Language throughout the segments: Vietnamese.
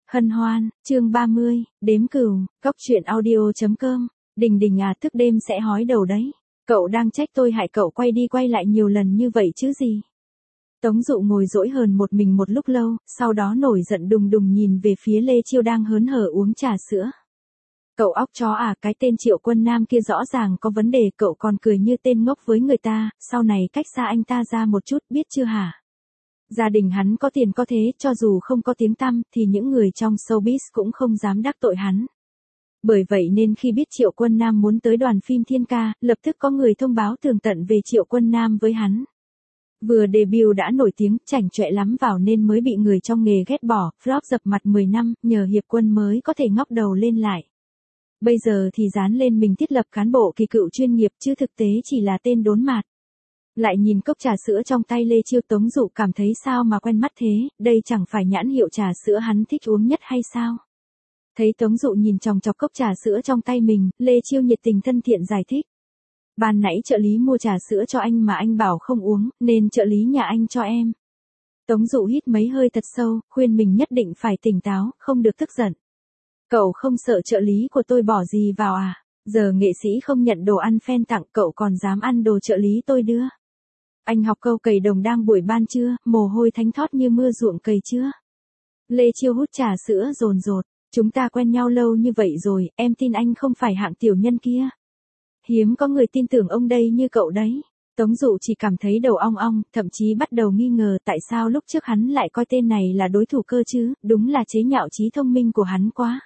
Hân hoan, chương 30, đếm cừu, cóc truyện audio.com, Đình Đình à, thức đêm sẽ hói đầu đấy. Cậu đang trách tôi hại cậu quay đi quay lại nhiều lần như vậy chứ gì. Tống Dụ ngồi dỗi hờn một mình một lúc lâu, sau đó nổi giận đùng đùng nhìn về phía Lê Chiêu đang hớn hở uống trà sữa. Cậu óc chó à, cái tên Triệu Quân Nam kia rõ ràng có vấn đề, cậu còn cười như tên ngốc với người ta, sau này cách xa anh ta ra một chút, biết chưa hả? Gia đình hắn có tiền có thế, cho dù không có tiếng tăm thì những người trong showbiz cũng không dám đắc tội hắn. Bởi vậy nên khi biết Triệu Quân Nam muốn tới đoàn phim Thiên Ca, lập tức có người thông báo tường tận về Triệu Quân Nam với hắn. Vừa debut đã nổi tiếng, chảnh chọe lắm vào nên mới bị người trong nghề ghét bỏ, flop dập mặt 10 năm, nhờ Hiệp Quân mới có thể ngóc đầu lên lại. Bây giờ thì dán lên mình thiết lập cán bộ kỳ cựu chuyên nghiệp chứ thực tế chỉ là tên đốn mạt. Lại nhìn cốc trà sữa trong tay Lê Chiêu, Tống Dụ cảm thấy sao mà quen mắt thế, đây chẳng phải nhãn hiệu trà sữa hắn thích uống nhất hay sao? Thấy Tống Dụ nhìn chòng chọc cốc trà sữa trong tay mình, Lê Chiêu nhiệt tình thân thiện giải thích. Ban nãy trợ lý mua trà sữa cho anh mà anh bảo không uống, nên trợ lý nhà anh cho em. Tống Dụ hít mấy hơi thật sâu, khuyên mình nhất định phải tỉnh táo, không được tức giận. Cậu không sợ trợ lý của tôi bỏ gì vào à? Giờ nghệ sĩ không nhận đồ ăn fan tặng, cậu còn dám ăn đồ trợ lý tôi đưa. Anh học câu cày đồng đang buổi ban chưa, mồ hôi thánh thót như mưa ruộng cày chưa? Lê Chiêu hút trà sữa dồn dột. Chúng ta quen nhau lâu như vậy rồi, em tin anh không phải hạng tiểu nhân kia. Hiếm có người tin tưởng ông đây như cậu đấy. Tống Dụ chỉ cảm thấy đầu ong ong, thậm chí bắt đầu nghi ngờ tại sao lúc trước hắn lại coi tên này là đối thủ cơ chứ, đúng là chế nhạo trí thông minh của hắn quá.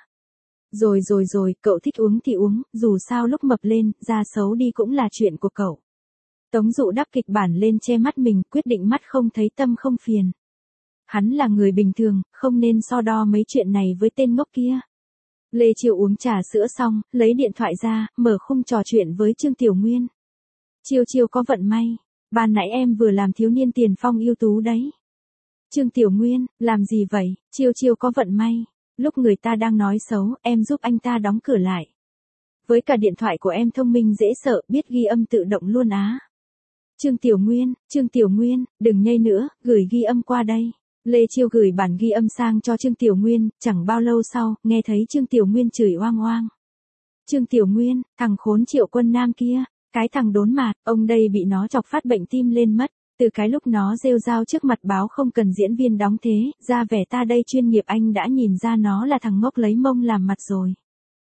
Rồi, cậu thích uống thì uống, dù sao lúc mập lên, da xấu đi cũng là chuyện của cậu. Tống Dụ đắp kịch bản lên che mắt mình, quyết định mắt không thấy tâm không phiền. Hắn là người bình thường, không nên so đo mấy chuyện này với tên ngốc kia. Lê Chiêu uống trà sữa xong, lấy điện thoại ra, mở khung trò chuyện với Trương Tiểu Nguyên. Chiêu có vận may, ban nãy em vừa làm thiếu niên tiền phong ưu tú đấy. Trương Tiểu Nguyên, làm gì vậy? Chiêu có vận may. Lúc người ta đang nói xấu, em giúp anh ta đóng cửa lại. Với cả điện thoại của em thông minh dễ sợ, biết ghi âm tự động luôn á. Trương Tiểu Nguyên, đừng nhây nữa, gửi ghi âm qua đây. Lê Chiêu gửi bản ghi âm sang cho Trương Tiểu Nguyên, chẳng bao lâu sau, nghe thấy Trương Tiểu Nguyên chửi oang oang. Trương Tiểu Nguyên, thằng khốn Triệu Quân Nam kia, cái thằng đốn mạt, ông đây bị nó chọc phát bệnh tim lên mất. Từ cái lúc nó rêu rao trước mặt báo không cần diễn viên đóng thế, ra vẻ ta đây chuyên nghiệp, anh đã nhìn ra nó là thằng ngốc lấy mông làm mặt rồi.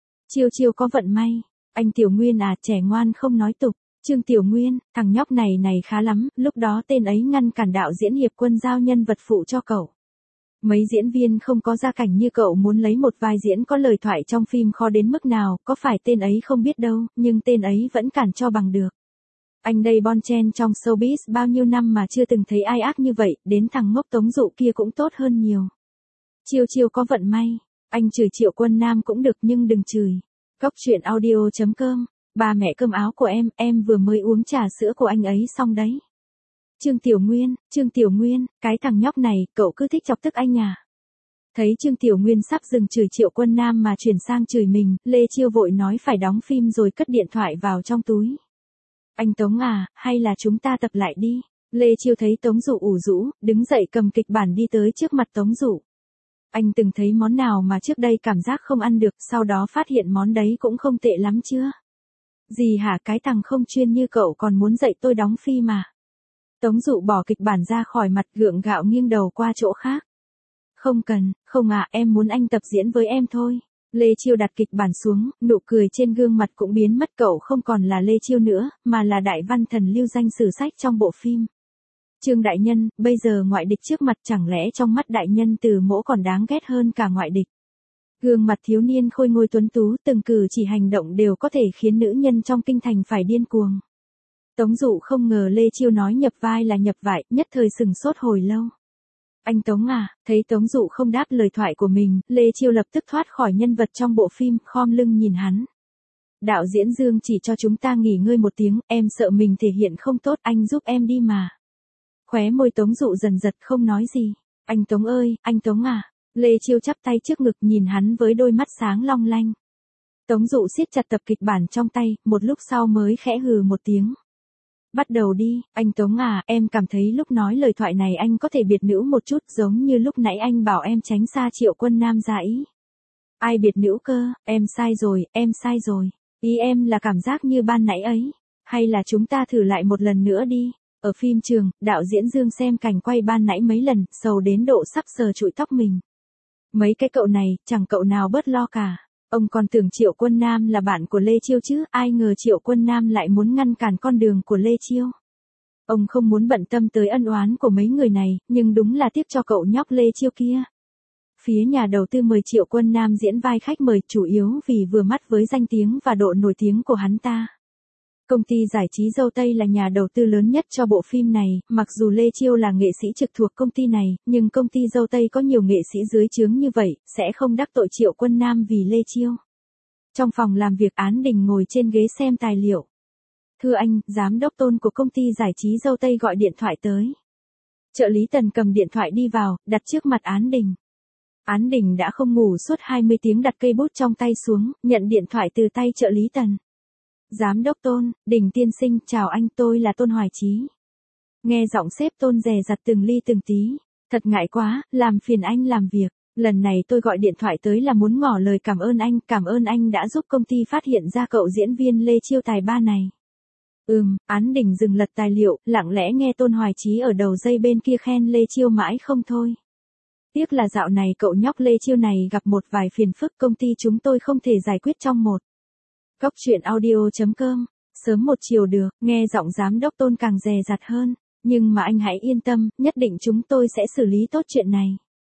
Chiêu có vận may. Anh Tiểu Nguyên à, trẻ ngoan không nói tục. Trương Tiểu Nguyên, thằng nhóc này khá lắm, lúc đó tên ấy ngăn cản đạo diễn Hiệp Quân giao nhân vật phụ cho cậu. Mấy diễn viên không có gia cảnh như cậu muốn lấy một vai diễn có lời thoại trong phim khó đến mức nào, có phải tên ấy không biết đâu, nhưng tên ấy vẫn cản cho bằng được. Anh đây bon chen trong showbiz bao nhiêu năm mà chưa từng thấy ai ác như vậy, đến thằng ngốc Tống Dụ kia cũng tốt hơn nhiều. Chiêu có vận may, anh chửi Triệu Quân Nam cũng được nhưng đừng chửi. Cóc truyện audio.com, ba mẹ cơm áo của em vừa mới uống trà sữa của anh ấy xong đấy. Trương Tiểu Nguyên, cái thằng nhóc này, cậu cứ thích chọc tức anh à. Thấy Trương Tiểu Nguyên sắp dừng chửi Triệu Quân Nam mà chuyển sang chửi mình, Lê Chiêu vội nói phải đóng phim rồi cất điện thoại vào trong túi. Anh Tống à, hay là chúng ta tập lại đi. Lê Chiêu thấy Tống Dụ ủ rũ, đứng dậy cầm kịch bản đi tới trước mặt Tống Dụ. Anh từng thấy món nào mà trước đây cảm giác không ăn được, sau đó phát hiện món đấy cũng không tệ lắm chưa? Gì hả, cái thằng không chuyên như cậu còn muốn dạy tôi đóng phim mà. Tống Dụ bỏ kịch bản ra khỏi mặt, gượng gạo nghiêng đầu qua chỗ khác. Không à, em muốn anh tập diễn với em thôi. Lê Chiêu đặt kịch bản xuống, nụ cười trên gương mặt cũng biến mất, cậu không còn là Lê Chiêu nữa, mà là đại văn thần lưu danh sử sách trong bộ phim. Trương đại nhân, bây giờ ngoại địch trước mặt, chẳng lẽ trong mắt đại nhân Từ Mỗ còn đáng ghét hơn cả ngoại địch. Gương mặt thiếu niên khôi ngôi tuấn tú, từng cử chỉ hành động đều có thể khiến nữ nhân trong kinh thành phải điên cuồng. Tống Dụ không ngờ Lê Chiêu nói nhập vai là nhập vải, nhất thời sừng sốt hồi lâu. Anh Tống à, thấy Tống Dụ không đáp lời thoại của mình, Lê Chiêu lập tức thoát khỏi nhân vật trong bộ phim, khom lưng nhìn hắn. Đạo diễn Dương chỉ cho chúng ta nghỉ ngơi một tiếng, em sợ mình thể hiện không tốt, anh giúp em đi mà. Khóe môi Tống Dụ dần giật không nói gì. Anh Tống ơi, anh Tống à. Lê Chiêu chắp tay trước ngực nhìn hắn với đôi mắt sáng long lanh. Tống Dụ siết chặt tập kịch bản trong tay, một lúc sau mới khẽ hừ một tiếng. Bắt đầu đi, anh Tống à, em cảm thấy lúc nói lời thoại này anh có thể biệt nữ một chút giống như lúc nãy anh bảo em tránh xa Triệu Quân Nam ra ý. Ai biệt nữ cơ, em sai rồi, em sai rồi. Ý em là cảm giác như ban nãy ấy. Hay là chúng ta thử lại một lần nữa đi. Ở phim trường, đạo diễn Dương xem cảnh quay ban nãy mấy lần, sầu đến độ sắp sờ trụi tóc mình. Mấy cái cậu này, chẳng cậu nào bớt lo cả. Ông còn tưởng Triệu Quân Nam là bạn của Lê Chiêu chứ, ai ngờ Triệu Quân Nam lại muốn ngăn cản con đường của Lê Chiêu. Ông không muốn bận tâm tới ân oán của mấy người này, nhưng đúng là tiếc cho cậu nhóc Lê Chiêu kia. Phía nhà đầu tư mời Triệu Quân Nam diễn vai khách mời chủ yếu vì vừa mắt với danh tiếng và độ nổi tiếng của hắn ta. Công ty giải trí Dâu Tây là nhà đầu tư lớn nhất cho bộ phim này, mặc dù Lê Chiêu là nghệ sĩ trực thuộc công ty này, nhưng công ty Dâu Tây có nhiều nghệ sĩ dưới trướng như vậy, sẽ không đắc tội Triệu Quân Nam vì Lê Chiêu. Trong phòng làm việc Án Đình ngồi trên ghế xem tài liệu. Thưa anh, giám đốc Tôn của công ty giải trí Dâu Tây gọi điện thoại tới. Trợ lý Tần cầm điện thoại đi vào, đặt trước mặt Án Đình. Án Đình đã không ngủ suốt 20 tiếng đặt cây bút trong tay xuống, nhận điện thoại từ tay trợ lý Tần. Giám đốc Tôn, Đình tiên sinh, chào anh, tôi là Tôn Hoài Chí. Nghe giọng sếp Tôn dè dặt từng ly từng tí. Thật ngại quá, làm phiền anh làm việc. Lần này tôi gọi điện thoại tới là muốn ngỏ lời cảm ơn anh đã giúp công ty phát hiện ra cậu diễn viên Lê Chiêu tài ba này. Án Đình dừng lật tài liệu, lặng lẽ nghe Tôn Hoài Chí ở đầu dây bên kia khen Lê Chiêu mãi không thôi. Tiếc là dạo này cậu nhóc Lê Chiêu này gặp một vài phiền phức công ty chúng tôi không thể giải quyết trong một. Góc truyện audio.com, sớm một chiều được, nghe giọng giám đốc Tôn càng dè dặt hơn, nhưng mà anh hãy yên tâm, nhất định chúng tôi sẽ xử lý tốt chuyện này.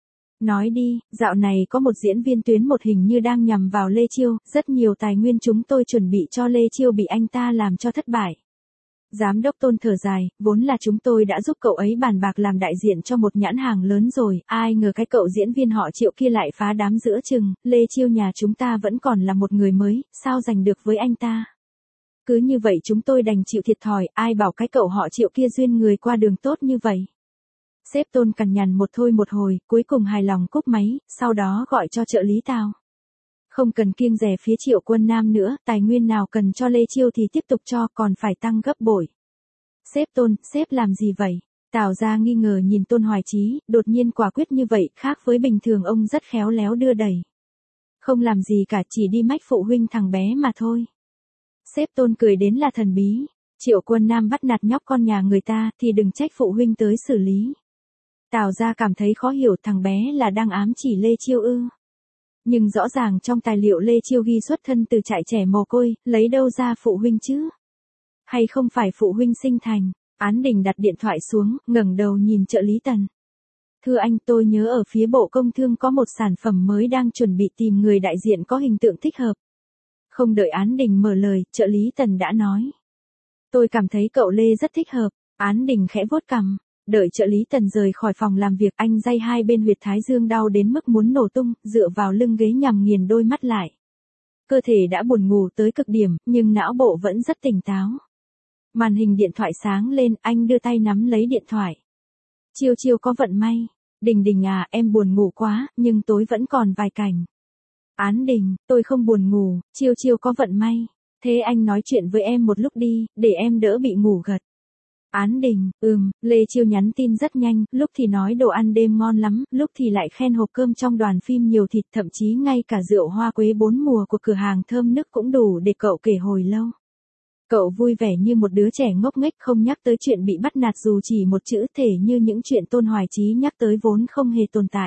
Nói đi, dạo này có một diễn viên tuyến một hình như đang nhằm vào Lê Chiêu, rất nhiều tài nguyên chúng tôi chuẩn bị cho Lê Chiêu bị anh ta làm cho thất bại. Giám đốc Tôn thở dài, vốn là chúng tôi đã giúp cậu ấy bàn bạc làm đại diện cho một nhãn hàng lớn rồi, ai ngờ cái cậu diễn viên họ Triệu kia lại phá đám giữa chừng, Lê Chiêu nhà chúng ta vẫn còn là một người mới, sao giành được với anh ta. Cứ như vậy chúng tôi đành chịu thiệt thòi, ai bảo cái cậu họ Triệu kia duyên người qua đường tốt như vậy. Sếp Tôn cằn nhằn một thôi một hồi, cuối cùng hài lòng cúp máy, sau đó gọi cho trợ lý Tào. Không cần kiêng dè phía Triệu Quân Nam nữa, tài nguyên nào cần cho Lê Chiêu thì tiếp tục cho, còn phải tăng gấp bội. Sếp Tôn, sếp làm gì vậy? Tào ra nghi ngờ nhìn Tôn Hoài Chí, đột nhiên quả quyết như vậy, khác với bình thường ông rất khéo léo đưa đẩy. Không làm gì cả, chỉ đi mách phụ huynh thằng bé mà thôi. Sếp Tôn cười đến là thần bí. Triệu Quân Nam bắt nạt nhóc con nhà người ta thì đừng trách phụ huynh tới xử lý. Tào ra cảm thấy khó hiểu, thằng bé là đang ám chỉ Lê Chiêu ư. Nhưng rõ ràng trong tài liệu Lê Chiêu ghi xuất thân từ trại trẻ mồ côi, lấy đâu ra phụ huynh chứ? Hay không phải phụ huynh sinh thành? Án Đình đặt điện thoại xuống, ngẩng đầu nhìn trợ lý Tần. Thưa anh, tôi nhớ ở phía Bộ Công Thương có một sản phẩm mới đang chuẩn bị tìm người đại diện có hình tượng thích hợp. Không đợi Án Đình mở lời, trợ lý Tần đã nói. Tôi cảm thấy cậu Lê rất thích hợp. Án Đình khẽ vuốt cằm. Đợi trợ lý Tần rời khỏi phòng làm việc, anh day hai bên huyệt thái dương đau đến mức muốn nổ tung, dựa vào lưng ghế nhằm nghiền đôi mắt lại. Cơ thể đã buồn ngủ tới cực điểm, nhưng não bộ vẫn rất tỉnh táo. Màn hình điện thoại sáng lên, anh đưa tay nắm lấy điện thoại. Chiêu Chiêu có vận may. Đình Đình à, em buồn ngủ quá, nhưng tối vẫn còn vài cảnh. Án Đình, tôi không buồn ngủ, Chiêu Chiêu có vận may. Thế anh nói chuyện với em một lúc đi, để em đỡ bị ngủ gật. Án Đình, Lê Chiêu nhắn tin rất nhanh, lúc thì nói đồ ăn đêm ngon lắm, lúc thì lại khen hộp cơm trong đoàn phim nhiều thịt, thậm chí ngay cả rượu hoa quế 4 mùa của cửa hàng thơm nức cũng đủ để cậu kể hồi lâu. Cậu vui vẻ như một đứa trẻ ngốc nghếch, không nhắc tới chuyện bị bắt nạt dù chỉ một chữ, thể như những chuyện Tôn Hoài Chí nhắc tới vốn không hề tồn tại.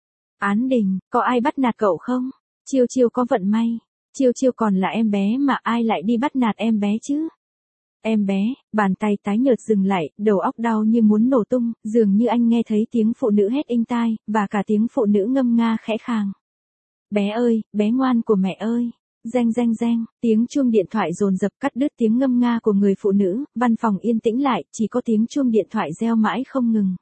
Án Đình, có ai bắt nạt cậu không? Chiêu Chiêu có vận may. Chiêu Chiêu còn là em bé mà ai lại đi bắt nạt em bé chứ? Em bé, bàn tay tái nhợt dừng lại, đầu óc đau như muốn nổ tung, dường như anh nghe thấy tiếng phụ nữ hét inh tai, và cả tiếng phụ nữ ngâm nga khẽ khàng. Bé ơi, bé ngoan của mẹ ơi. Reng reng reng, tiếng chuông điện thoại dồn dập cắt đứt tiếng ngâm nga của người phụ nữ, văn phòng yên tĩnh lại, chỉ có tiếng chuông điện thoại reo mãi không ngừng.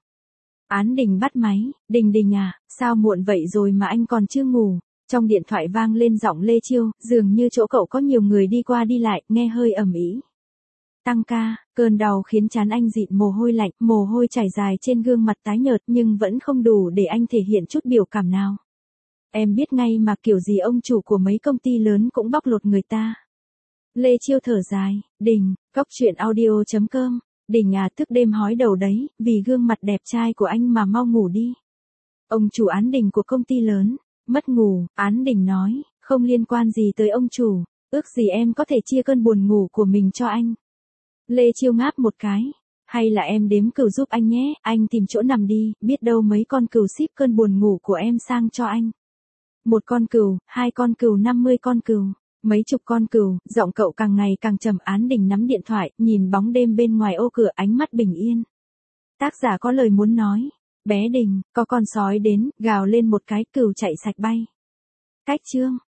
Án Đình bắt máy, Đình Đình à, sao muộn vậy rồi mà anh còn chưa ngủ? Trong điện thoại vang lên giọng Lê Chiêu, dường như chỗ cậu có nhiều người đi qua đi lại, nghe hơi ầm ĩ. Tăng ca, cơn đau khiến trán anh dịn mồ hôi lạnh, mồ hôi chảy dài trên gương mặt tái nhợt nhưng vẫn không đủ để anh thể hiện chút biểu cảm nào. Em biết ngay mà kiểu gì ông chủ của mấy công ty lớn cũng bóc lột người ta. Lê Chiêu thở dài, Đình, cóc truyện audio.com, Đình à thức đêm hói đầu đấy, vì gương mặt đẹp trai của anh mà mau ngủ đi. Ông chủ Án Đình của công ty lớn, mất ngủ, Án Đình nói, không liên quan gì tới ông chủ, ước gì em có thể chia cơn buồn ngủ của mình cho anh. Lê Chiêu ngáp một cái, hay là em đếm cừu giúp anh nhé, anh tìm chỗ nằm đi, biết đâu mấy con cừu ship cơn buồn ngủ của em sang cho anh. Một con cừu, hai con cừu, 50 con cừu, mấy chục con cừu, giọng cậu càng ngày càng trầm. Án Đình nắm điện thoại, nhìn bóng đêm bên ngoài ô cửa, ánh mắt bình yên. Tác giả có lời muốn nói, bé Đình, có con sói đến, gào lên một cái, cừu chạy sạch bay. Cách chương